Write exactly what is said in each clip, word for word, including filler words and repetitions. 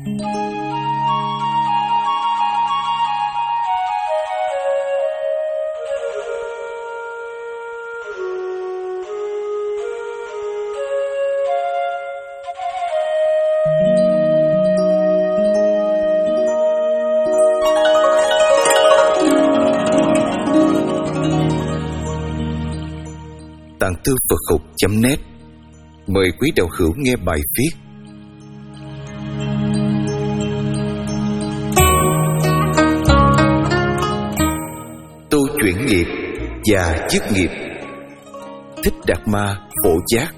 Tạng Thư Phật Học chấm net mời quý đạo hữu nghe bài viết Tu chuyển nghiệp và dứt nghiệp. Thích Đạt Ma Phổ Giác.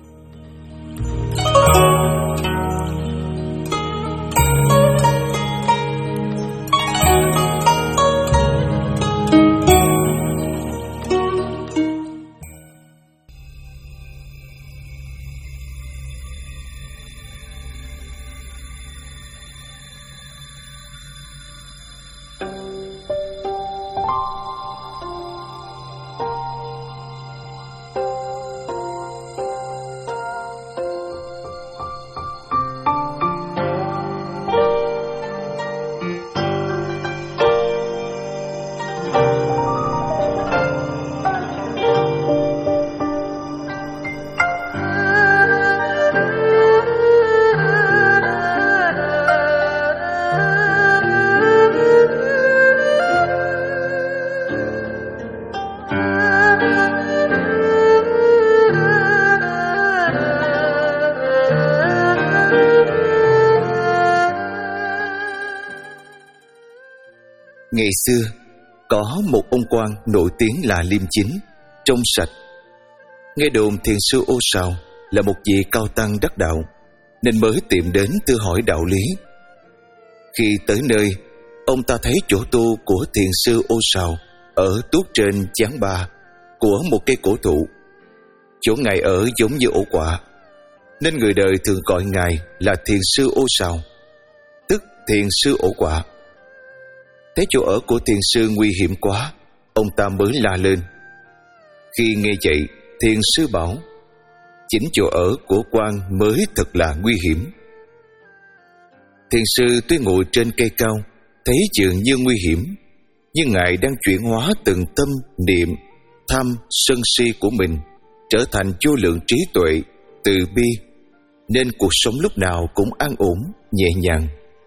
Ngày xưa, có một ông quan nổi tiếng là liêm chính, trong sạch. Nghe đồn thiền sư Ô Sào là một vị cao tăng đắc đạo, nên mới tìm đến thưa hỏi đạo lý. Khi tới nơi, ông ta thấy chỗ tu của thiền sư Ô Sào ở tuốt trên chán ba của một cây cổ thụ. Chỗ ngài ở giống như ổ quả, nên người đời thường gọi ngài là thiền sư Ô Sào, tức thiền sư ổ quả. Thấy chỗ ở của thiền sư nguy hiểm quá, ông ta mới la lên. Khi nghe vậy, thiền sư bảo: chính chỗ ở của quan mới thật là nguy hiểm. Thiền sư tuy ngồi trên cây cao, thấy dường như nguy hiểm, nhưng ngài đang chuyển hóa từng tâm niệm tham sân si của mình trở thành vô lượng trí tuệ từ bi, nên cuộc sống lúc nào cũng an ổn nhẹ nhàng.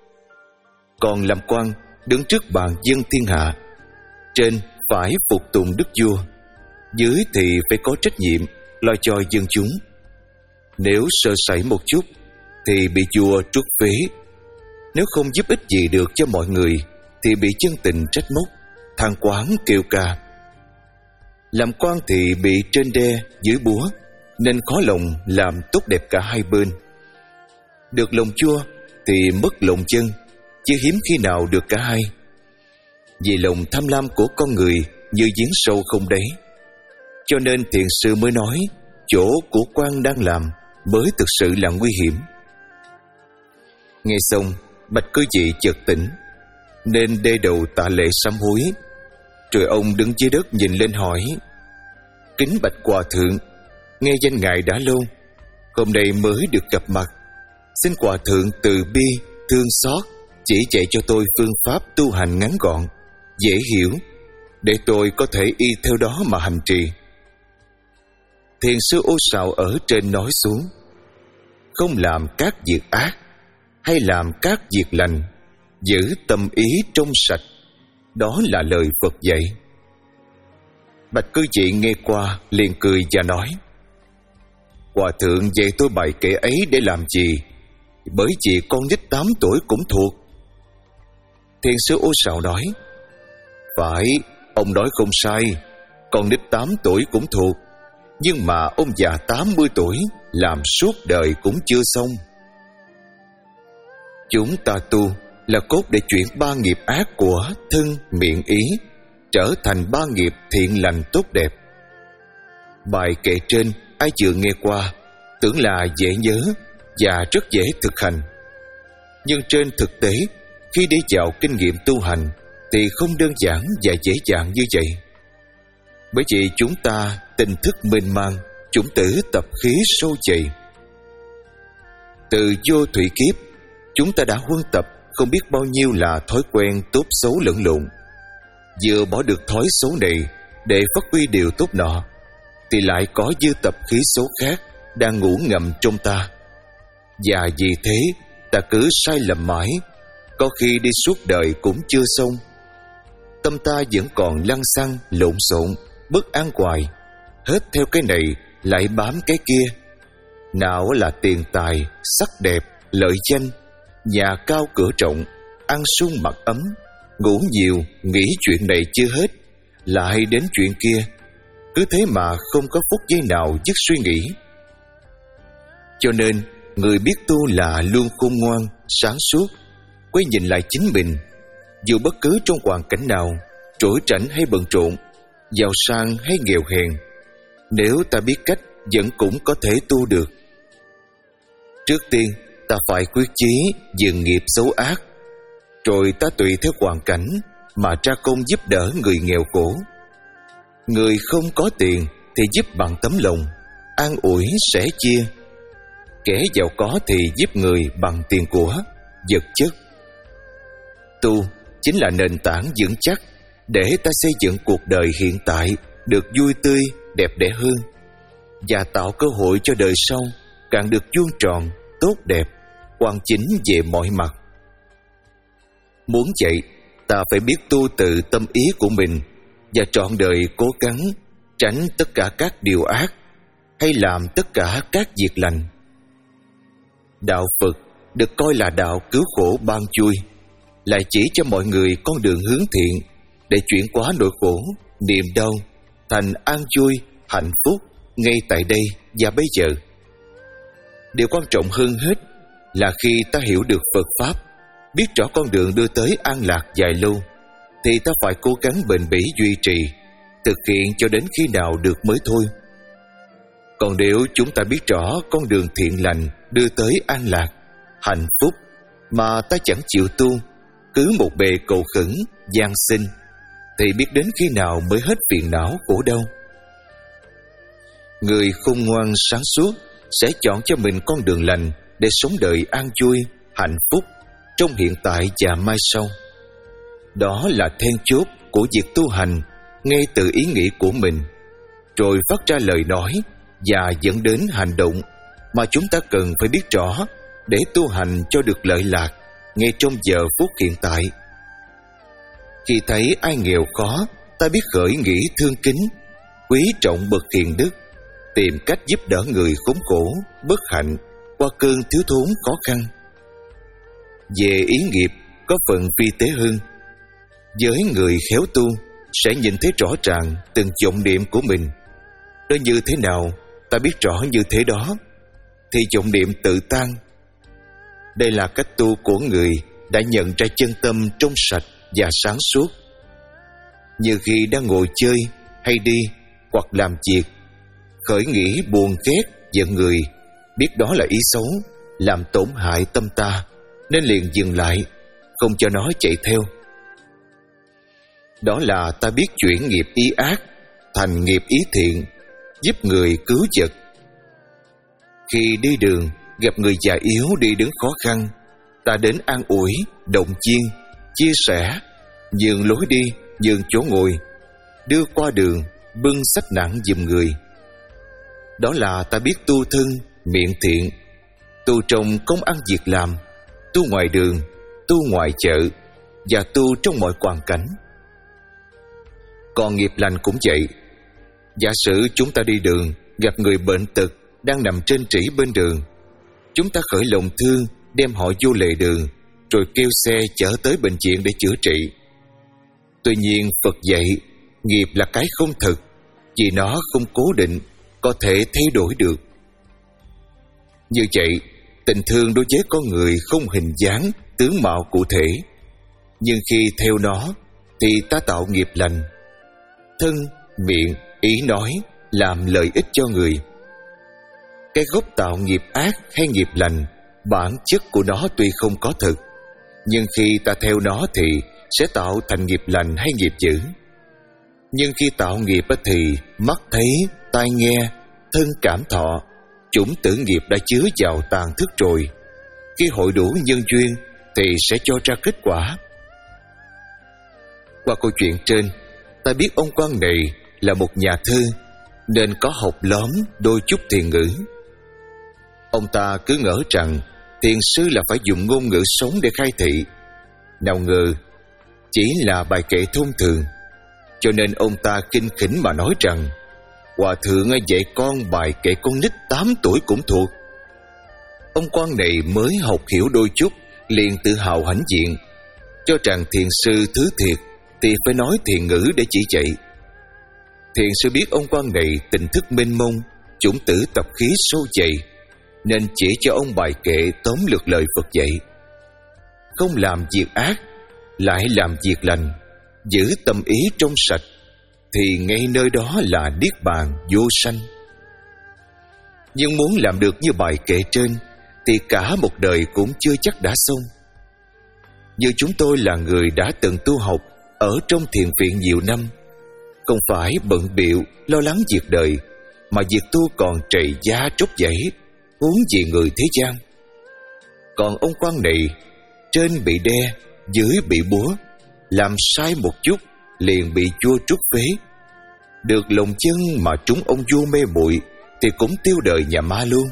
Còn làm quan, đứng trước bàn dân thiên hạ, trên phải phục tùng đức vua, dưới thì phải có trách nhiệm lo cho dân chúng. Nếu sơ sẩy một chút thì bị vua truất phế, nếu không giúp ích gì được cho mọi người thì bị chân tình trách móc, than quán kêu ca. Làm quan thì bị trên đe dưới búa, nên khó lòng làm tốt đẹp cả hai bên. Được lòng vua thì mất lòng dân, chứ hiếm khi nào được cả hai. Vì lòng tham lam của con người như giếng sâu không đáy, cho nên thiền sư mới nói chỗ của quan đang làm mới thực sự là nguy hiểm. Nghe xong, bạch cư dị chợt tỉnh, nên đê đầu tạ lễ sám hối. Rồi ông đứng dưới đất nhìn lên hỏi: kính bạch hòa thượng, nghe danh ngài đã lâu, hôm nay mới được gặp mặt, xin hòa thượng từ bi thương xót chỉ dạy cho tôi phương pháp tu hành ngắn gọn, dễ hiểu, để tôi có thể y theo đó mà hành trì. Thiền sư Ô Sào ở trên nói xuống: không làm các việc ác, hay làm các việc lành, giữ tâm ý trong sạch, đó là lời Phật dạy. Bạch cư dị nghe qua liền cười và nói: hòa thượng dạy tôi bài kệ ấy để làm gì? Bởi vì con nít tám tuổi cũng thuộc. Thiền sư Ô Sào nói: phải, ông nói không sai, con nít tám tuổi cũng thuộc, nhưng mà ông già tám mươi tuổi làm suốt đời cũng chưa xong. Chúng ta tu là cốt để chuyển ba nghiệp ác của thân, miệng, ý trở thành ba nghiệp thiện lành tốt đẹp. Bài kệ trên ai vừa nghe qua tưởng là dễ nhớ và rất dễ thực hành, nhưng trên thực tế khi đi vào kinh nghiệm tu hành thì không đơn giản và dễ dàng như vậy. Bởi vì chúng ta tình thức mênh mang, chủng tử tập khí sâu dày. Từ vô thủy kiếp, Chúng ta đã huân tập không biết bao nhiêu là thói quen tốt xấu lẫn lộn. Vừa bỏ được thói xấu này để phát huy điều tốt nọ, thì lại có dư tập khí xấu khác đang ngủ ngầm trong ta. Và vì thế ta cứ sai lầm mãi, có khi đi suốt đời cũng chưa xong. Tâm ta vẫn còn lăng xăng, lộn xộn, bất an hoài, hết theo cái này lại bám cái kia. Nào là tiền tài, sắc đẹp, lợi danh, nhà cao cửa rộng, ăn sung mặc ấm, ngủ nhiều, nghĩ chuyện này chưa hết, lại đến chuyện kia. Cứ thế mà không có phút giây nào dứt suy nghĩ. Cho nên người biết tu là luôn khôn ngoan, sáng suốt, quay nhìn lại chính mình. Dù bất cứ trong hoàn cảnh nào, trỗi trảnh hay bận rộn, giàu sang hay nghèo hèn, nếu ta biết cách vẫn cũng có thể tu được. Trước tiên ta phải quyết chí dừng nghiệp xấu ác, rồi ta tùy theo hoàn cảnh mà ra công giúp đỡ người nghèo khổ. Người không có tiền thì giúp bằng tấm lòng, an ủi sẻ chia. Kẻ giàu có thì giúp người bằng tiền của, vật chất. Tu chính là nền tảng vững chắc để ta xây dựng cuộc đời hiện tại được vui tươi, đẹp đẽ hơn, và tạo cơ hội cho đời sau càng được vuông tròn, tốt đẹp, hoàn chỉnh về mọi mặt. Muốn vậy, ta phải biết tu từ tâm ý của mình và trọn đời cố gắng tránh tất cả các điều ác hay làm tất cả các việc lành. Đạo Phật được coi là đạo cứu khổ ban vui, lại chỉ cho mọi người con đường hướng thiện để chuyển hóa nỗi khổ, niềm đau thành an vui, hạnh phúc ngay tại đây và bây giờ. Điều quan trọng hơn hết là khi ta hiểu được Phật Pháp, biết rõ con đường đưa tới an lạc dài lâu, thì ta phải cố gắng bền bỉ duy trì, thực hiện cho đến khi nào được mới thôi. Còn nếu chúng ta biết rõ con đường thiện lành đưa tới an lạc, hạnh phúc mà ta chẳng chịu tu, cứ một bề cầu khẩn, van xin, thì biết đến khi nào mới hết phiền não khổ đau. Người khôn ngoan sáng suốt sẽ chọn cho mình con đường lành để sống đời an vui, hạnh phúc trong hiện tại và mai sau. Đó là then chốt của việc tu hành ngay từ ý nghĩ của mình, rồi phát ra lời nói và dẫn đến hành động mà chúng ta cần phải biết rõ để tu hành cho được lợi lạc ngay trong giờ phút hiện tại. Khi thấy ai nghèo khó, ta biết khởi nghĩ thương kính, quý trọng bậc hiền đức, tìm cách giúp đỡ người khốn khổ, bất hạnh qua cơn thiếu thốn khó khăn. Về ý nghiệp có phần vi tế hơn. Với người khéo tu sẽ nhìn thấy rõ ràng từng vọng niệm của mình. Nó như thế nào, ta biết rõ như thế đó, thì vọng niệm tự tan. Đây là cách tu của người đã nhận ra chân tâm trong sạch và sáng suốt. Như khi đang ngồi chơi hay đi hoặc làm việc, khởi nghĩ buồn ghét giận người, biết đó là ý xấu, làm tổn hại tâm ta, nên liền dừng lại, không cho nó chạy theo. Đó là ta biết chuyển nghiệp ý ác thành nghiệp ý thiện, giúp người cứu vật. Khi đi đường gặp người già yếu đi đứng khó khăn, ta đến an ủi, động viên, chia sẻ, nhường lối đi, nhường chỗ ngồi, đưa qua đường, bưng xách nặng giùm người. Đó là ta biết tu thân, miệng thiện, tu trong công ăn việc làm, tu ngoài đường, tu ngoài chợ, và tu trong mọi hoàn cảnh. Còn nghiệp lành cũng vậy. Giả sử chúng ta đi đường gặp người bệnh tật đang nằm trên trĩ bên đường, chúng ta khởi lòng thương đem họ vô lề đường, rồi kêu xe chở tới bệnh viện để chữa trị. Tuy nhiên Phật dạy nghiệp là cái không thực, vì nó không cố định, có thể thay đổi được. Như vậy, tình thương đối với con người không hình dáng, tướng mạo cụ thể, nhưng khi theo nó thì ta tạo nghiệp lành. Thân, miệng, ý nói làm lợi ích cho người. Cái gốc tạo nghiệp ác hay nghiệp lành, bản chất của nó tuy không có thực, nhưng khi ta theo nó thì sẽ tạo thành nghiệp lành hay nghiệp dữ. Nhưng khi tạo nghiệp thì mắt thấy, tai nghe, thân cảm thọ, chủng tử nghiệp đã chứa vào tàn thức rồi, Khi hội đủ nhân duyên thì sẽ cho ra kết quả. Qua câu chuyện trên, ta biết ông quan này là một nhà thơ nên có học lóm đôi chút thiền ngữ. Ông ta cứ ngỡ rằng thiền sư là phải dùng ngôn ngữ sống để khai thị. Nào ngờ chỉ là bài kệ thông thường. Cho nên ông ta khinh khỉnh mà nói rằng hòa thượng dạy con bài kệ con nít tám tuổi cũng thuộc. Ông quan này mới học hiểu đôi chút liền tự hào hãnh diện, cho rằng thiền sư thứ thiệt thì phải nói thiền ngữ để chỉ dạy. Thiền sư biết ông quan này tình thức mênh mông, chủng tử tập khí sâu dày, nên chỉ cho ông bài kệ tóm lược lời Phật dạy: không làm việc ác, lại làm việc lành, giữ tâm ý trong sạch, thì ngay nơi đó là niết bàn vô sanh. Nhưng muốn làm được như bài kệ trên thì cả một đời cũng chưa chắc đã xong. Như chúng tôi là người đã từng tu học ở trong thiền viện nhiều năm, không phải bận bịu lo lắng việc đời, mà việc tu còn trầy da tróc dãy, huống gì người thế gian. Còn ông quan này, trên bị đe, dưới bị búa, làm sai một chút liền bị vua trút phế. Được lòng chân mà trúng ông vua mê muội thì cũng tiêu đời nhà ma luôn.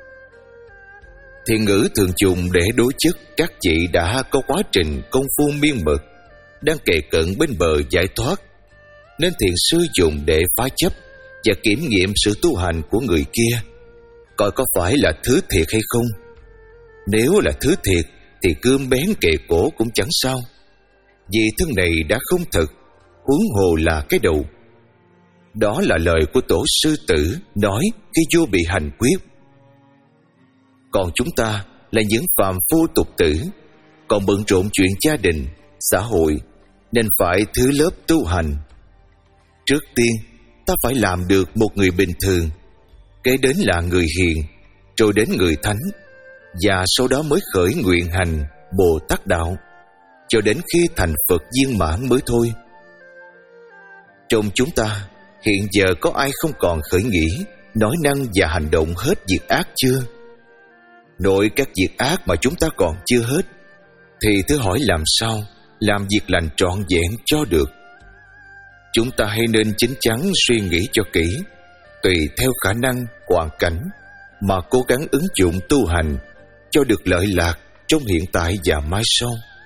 Thiền ngữ thường dùng để đối chất các vị đã có quá trình công phu miên mật, đang kề cận bên bờ giải thoát, nên thiền sư dùng để phá chấp và kiểm nghiệm sự tu hành của người kia, coi có phải là thứ thiệt hay không. Nếu là thứ thiệt thì cương bén kề cổ cũng chẳng sao, vì thân này đã không thật, huống hồ là cái đầu. Đó là lời của tổ sư Tử nói khi vua bị hành quyết. Còn chúng ta là những phàm phu tục tử, còn bận rộn chuyện gia đình, xã hội, nên phải thứ lớp tu hành. Trước tiên ta phải làm được một người bình thường, kế đến là người hiền, rồi đến người thánh, và sau đó mới khởi nguyện hành Bồ Tát đạo, cho đến khi thành Phật viên mãn mới thôi. Trong chúng ta hiện giờ có ai không còn khởi nghĩ, nói năng và hành động hết việc ác chưa? Nội các việc ác mà chúng ta còn chưa hết, thì thử hỏi làm sao làm việc lành trọn vẹn cho được. Chúng ta hãy nên chín chắn suy nghĩ cho kỹ, tùy theo khả năng, hoàn cảnh mà cố gắng ứng dụng tu hành cho được lợi lạc trong hiện tại và mai sau.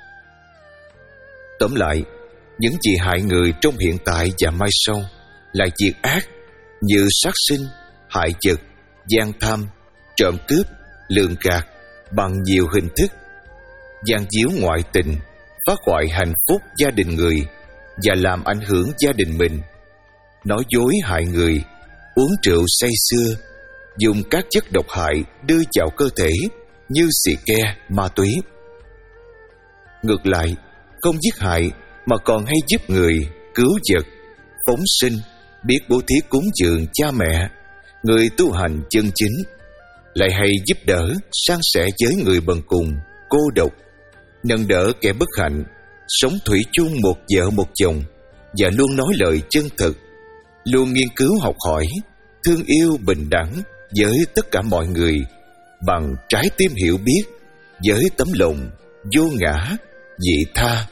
Tóm lại, những gì hại người trong hiện tại và mai sau là việc ác như sát sinh, hại vật, gian tham, trộm cướp, lường gạt bằng nhiều hình thức, gian díu ngoại tình, phá hoại hạnh phúc gia đình người và làm ảnh hưởng gia đình mình, nói dối hại người, uống rượu say sưa, dùng các chất độc hại đưa vào cơ thể như xì ke, ma túy. Ngược lại, không giết hại mà còn hay giúp người, cứu vật, phóng sinh, biết bố thí cúng dường cha mẹ, người tu hành chân chính, lại hay giúp đỡ, san sẻ với người bần cùng, cô độc, nâng đỡ kẻ bất hạnh, sống thủy chung một vợ một chồng, và luôn nói lời chân thật, luôn nghiên cứu học hỏi, thương yêu bình đẳng với tất cả mọi người, bằng trái tim hiểu biết, với tấm lòng vô ngã, vị tha.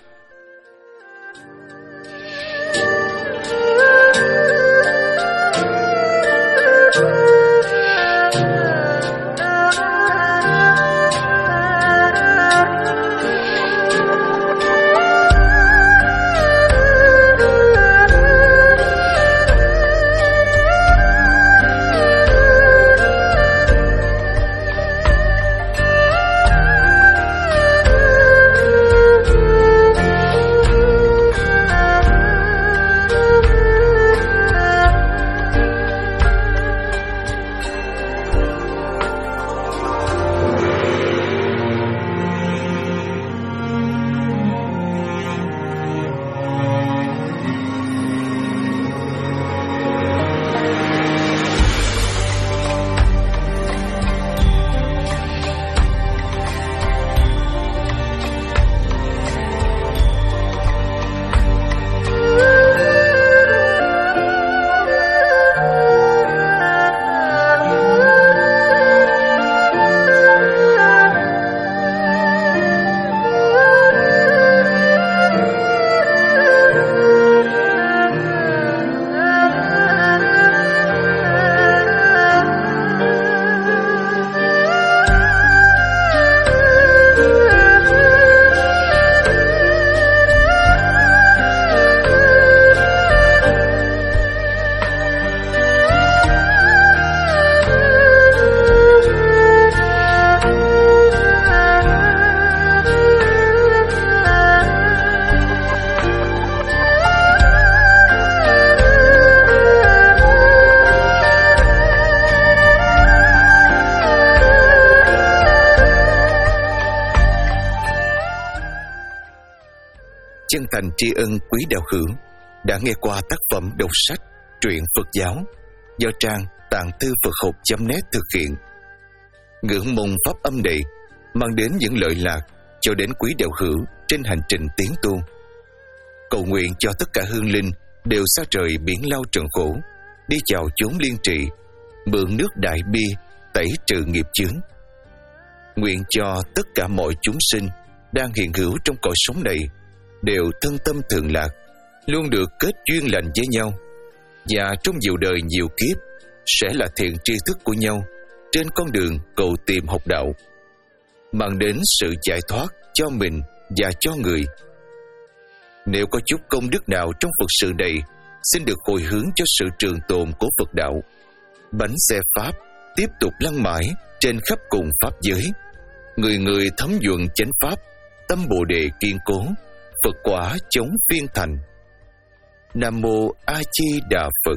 chân thành tri ân quý đạo hữu đã nghe qua tác phẩm đọc sách truyện Phật giáo do trang tạng thư Phật học chấm net thực hiện. Ngưỡng mong pháp âm này mang đến những lợi lạc cho đến quý đạo hữu trên hành trình tiến tu. Cầu nguyện cho tất cả hương linh đều xa trời biển lao trần khổ, đi chào chốn liên trị, mượn nước đại bi tẩy trừ nghiệp chướng. Nguyện cho tất cả mọi chúng sinh đang hiện hữu trong cõi sống này đều thân tâm thường lạc, luôn được kết duyên lành với nhau, và trong nhiều đời nhiều kiếp sẽ là thiện tri thức của nhau trên con đường cầu tìm học đạo, mang đến sự giải thoát cho mình và cho người. Nếu có chút công đức nào trong Phật sự này, xin được hồi hướng cho sự trường tồn của Phật đạo. Bánh xe Pháp tiếp tục lăn mãi trên khắp cùng Pháp giới, người người thấm nhuận chánh Pháp, tâm Bồ Đề kiên cố, Phật quả chống phiên thành. Nam Mô A Di Đà Phật.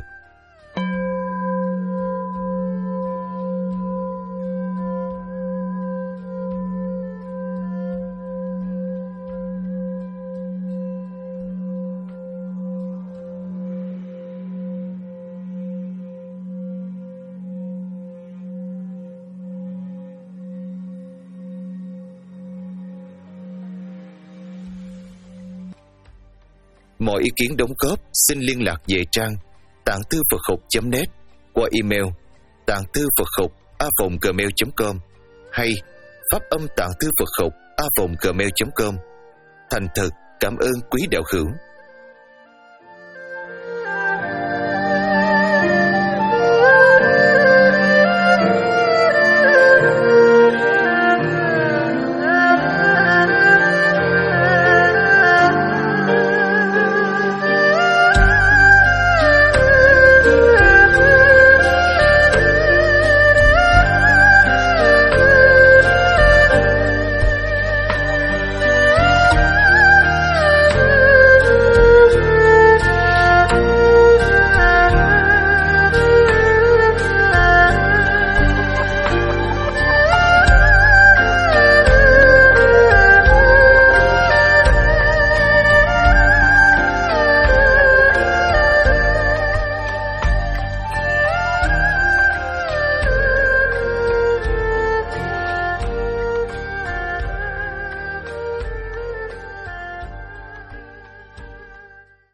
Mọi ý kiến đóng góp xin liên lạc về trang tạng thư Phật học chấm net qua email tạng thư Phật học a còng gmail chấm com hay pháp âm tạng thư Phật học a còng gmail chấm com. Thành thật cảm ơn quý đạo hữu.